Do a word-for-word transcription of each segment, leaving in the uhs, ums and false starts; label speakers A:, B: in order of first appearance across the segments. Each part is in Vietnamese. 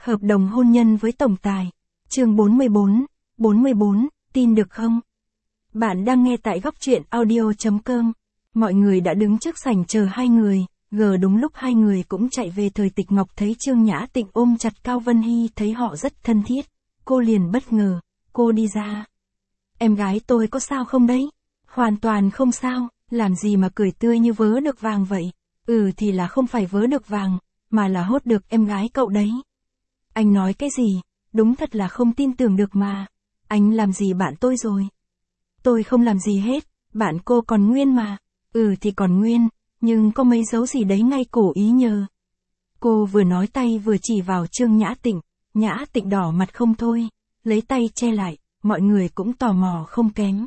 A: Hợp đồng hôn nhân với tổng tài. Chương bốn mươi bốn, bốn mươi bốn, tin được không? Bạn đang nghe tại góc truyện audio chấm com. Mọi người đã đứng trước sảnh chờ hai người, gờ đúng lúc hai người cũng chạy về. Thời Tịch Ngọc thấy Trương Nhã Tịnh ôm chặt Cao Vân Hy, thấy họ rất thân thiết. Cô liền bất ngờ, cô đi ra. Em gái tôi có sao không đấy? Hoàn toàn không sao, làm gì mà cười tươi như vớ được vàng vậy? Ừ thì là không phải vớ được vàng, mà là hốt được em gái cậu đấy. Anh nói cái gì? Đúng thật là không tin tưởng được mà. Anh làm gì bạn tôi rồi? Tôi không làm gì hết, bạn cô còn nguyên mà. Ừ thì còn nguyên, nhưng có mấy dấu gì đấy ngay cổ ý nhờ. Cô vừa nói tay vừa chỉ vào Trương Nhã Tịnh. Nhã Tịnh đỏ mặt không thôi, lấy tay che lại, mọi người cũng tò mò không kém.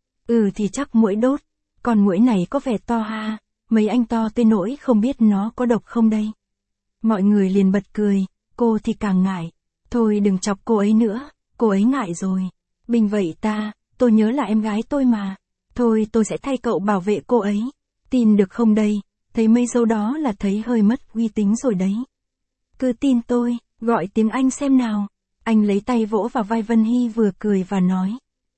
A: Ừ thì chắc muỗi đốt, con muỗi này có vẻ to ha, mấy anh to tới nỗi không biết nó có độc không đây. Mọi người liền bật cười, cô thì càng ngại. Thôi đừng chọc cô ấy nữa, cô ấy ngại rồi. Bình vậy ta, tôi nhớ là em gái tôi mà. Thôi tôi sẽ thay cậu bảo vệ cô ấy. Tin được không đây? Thấy mấy dấu đó là thấy hơi mất uy tín rồi đấy. Cứ tin tôi, gọi tiếng Anh xem nào. Anh lấy tay vỗ vào vai Vân Hy vừa cười và nói.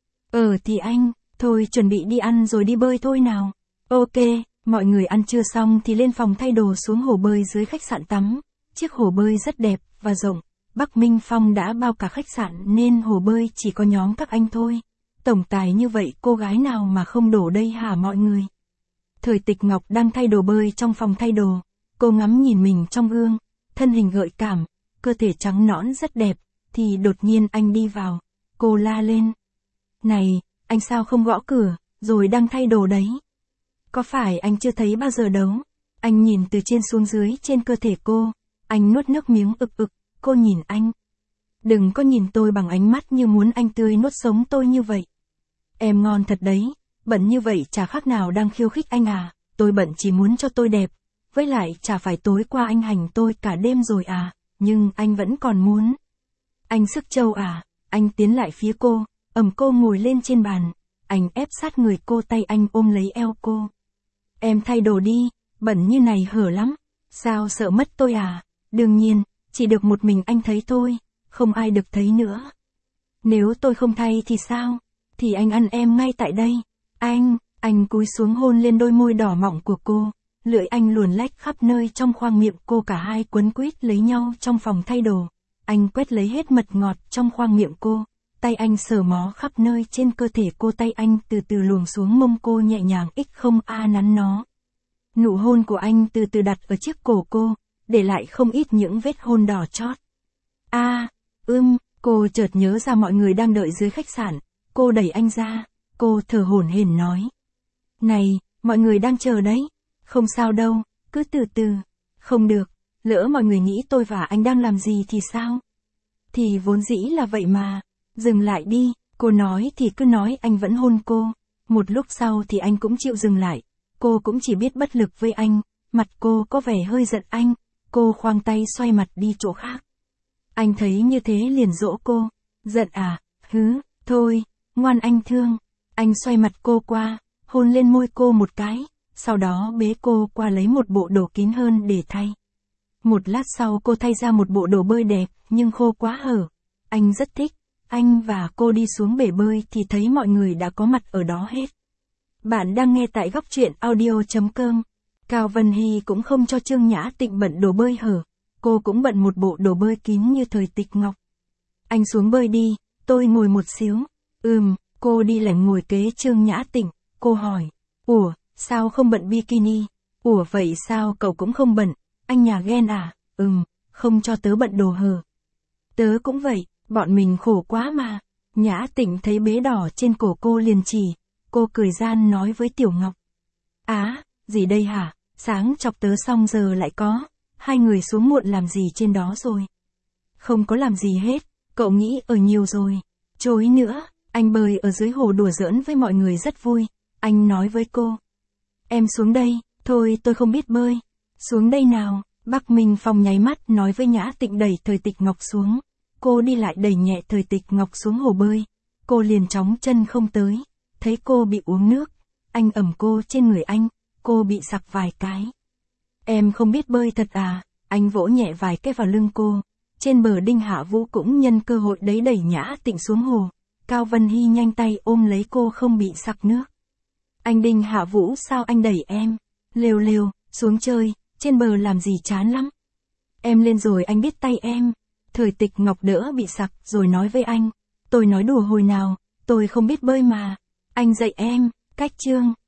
A: Ờ thì anh, thôi chuẩn bị đi ăn rồi đi bơi thôi nào. Ok, mọi người ăn trưa xong thì lên phòng thay đồ xuống hồ bơi dưới khách sạn tắm. Chiếc hồ bơi rất đẹp và rộng. Bắc Minh Phong đã bao cả khách sạn nên hồ bơi chỉ có nhóm các anh thôi. Tổng tài như vậy cô gái nào mà không đổ đây hả mọi người? Thời Tịch Ngọc đang thay đồ bơi trong phòng thay đồ. Cô ngắm nhìn mình trong gương, thân hình gợi cảm, cơ thể trắng nõn rất đẹp, thì đột nhiên anh đi vào. Cô la lên. Này, anh sao không gõ cửa, rồi đang thay đồ đấy? Có phải anh chưa thấy bao giờ đâu? Anh nhìn từ trên xuống dưới trên cơ thể cô, anh nuốt nước miếng ực ực, cô nhìn anh. Đừng có nhìn tôi bằng ánh mắt như muốn anh tươi nuốt sống tôi như vậy. Em ngon thật đấy, bận như vậy chả khác nào đang khiêu khích anh à, tôi bận chỉ muốn cho tôi đẹp, với lại chả phải tối qua anh hành tôi cả đêm rồi à, nhưng anh vẫn còn muốn. Anh sức trâu à, anh tiến lại phía cô, ầm cô ngồi lên trên bàn, anh ép sát người cô, tay anh ôm lấy eo cô. Em thay đồ đi, bẩn như này hở lắm, sao sợ mất tôi à, đương nhiên, chỉ được một mình anh thấy thôi, không ai được thấy nữa. Nếu tôi không thay thì sao? Thì anh ăn em ngay tại đây. Anh, anh cúi xuống hôn lên đôi môi đỏ mọng của cô, lưỡi anh luồn lách khắp nơi trong khoang miệng cô, cả hai quấn quýt lấy nhau trong phòng thay đồ. Anh quét lấy hết mật ngọt trong khoang miệng cô, tay anh sờ mó khắp nơi trên cơ thể cô, tay anh từ từ luồn xuống mông cô nhẹ nhàng x không a nắn nó. Nụ hôn của anh từ từ đặt ở chiếc cổ cô, để lại không ít những vết hôn đỏ chót. A, à, ưm, cô chợt nhớ ra mọi người đang đợi dưới khách sạn, cô đẩy anh ra, cô thở hổn hển nói. Này, mọi người đang chờ đấy, không sao đâu, cứ từ từ, không được, lỡ mọi người nghĩ tôi và anh đang làm gì thì sao? Thì vốn dĩ là vậy mà, dừng lại đi, cô nói thì cứ nói. Anh vẫn hôn cô, một lúc sau thì anh cũng chịu dừng lại, cô cũng chỉ biết bất lực với anh, mặt cô có vẻ hơi giận anh, cô khoang tay xoay mặt đi chỗ khác. Anh thấy như thế liền dỗ cô, giận à, hứ, thôi, ngoan anh thương. Anh xoay mặt cô qua, hôn lên môi cô một cái, sau đó bế cô qua lấy một bộ đồ kín hơn để thay. Một lát sau cô thay ra một bộ đồ bơi đẹp, nhưng khô quá hở. Anh rất thích, anh và cô đi xuống bể bơi thì thấy mọi người đã có mặt ở đó hết. Bạn đang nghe tại góc truyện audio chấm com. Cao Vân Hy cũng không cho Trương Nhã Tịnh bận đồ bơi hở, cô cũng bận một bộ đồ bơi kín như Thời Tịch Ngọc. Anh xuống bơi đi, tôi ngồi một xíu. Ừm, cô đi lẻn ngồi kế Trương Nhã Tịnh, cô hỏi. Ủa, sao không bận bikini? Ủa vậy sao cậu cũng không bận? Anh nhà ghen à? Ừm, không cho tớ bận đồ hở. Tớ cũng vậy, bọn mình khổ quá mà. Nhã Tịnh thấy bế đỏ trên cổ cô liền chỉ, cô cười gian nói với Tiểu Ngọc. Á, gì đây hả? Sáng chọc tớ xong giờ lại có. Hai người xuống muộn làm gì trên đó rồi? Không có làm gì hết, cậu nghĩ ở nhiều rồi. Chối nữa, anh bơi ở dưới hồ đùa giỡn với mọi người rất vui. Anh nói với cô. Em xuống đây, thôi tôi không biết bơi. Xuống đây nào, Bắc Minh Phong nháy mắt nói với Nhã Tịnh đẩy Thời Tịch Ngọc xuống. Cô đi lại đẩy nhẹ Thời Tịch Ngọc xuống hồ bơi. Cô liền chóng chân không tới. Thấy cô bị uống nước, anh ẩm cô trên người anh, cô bị sặc vài cái. Em không biết bơi thật à? Anh vỗ nhẹ vài cái vào lưng cô. Trên bờ Đinh Hạ Vũ cũng nhân cơ hội đấy đẩy Nhã Tịnh xuống hồ. Cao Vân Hy nhanh tay ôm lấy cô không bị sặc nước. Anh Đinh Hạ Vũ sao anh đẩy em? Lều lều, xuống chơi, trên bờ làm gì chán lắm. Em lên rồi anh biết tay em. Thời Tịch Ngọc đỡ bị sặc rồi nói với anh. Tôi nói đùa hồi nào, tôi không biết bơi mà. Anh dạy em, cách chương.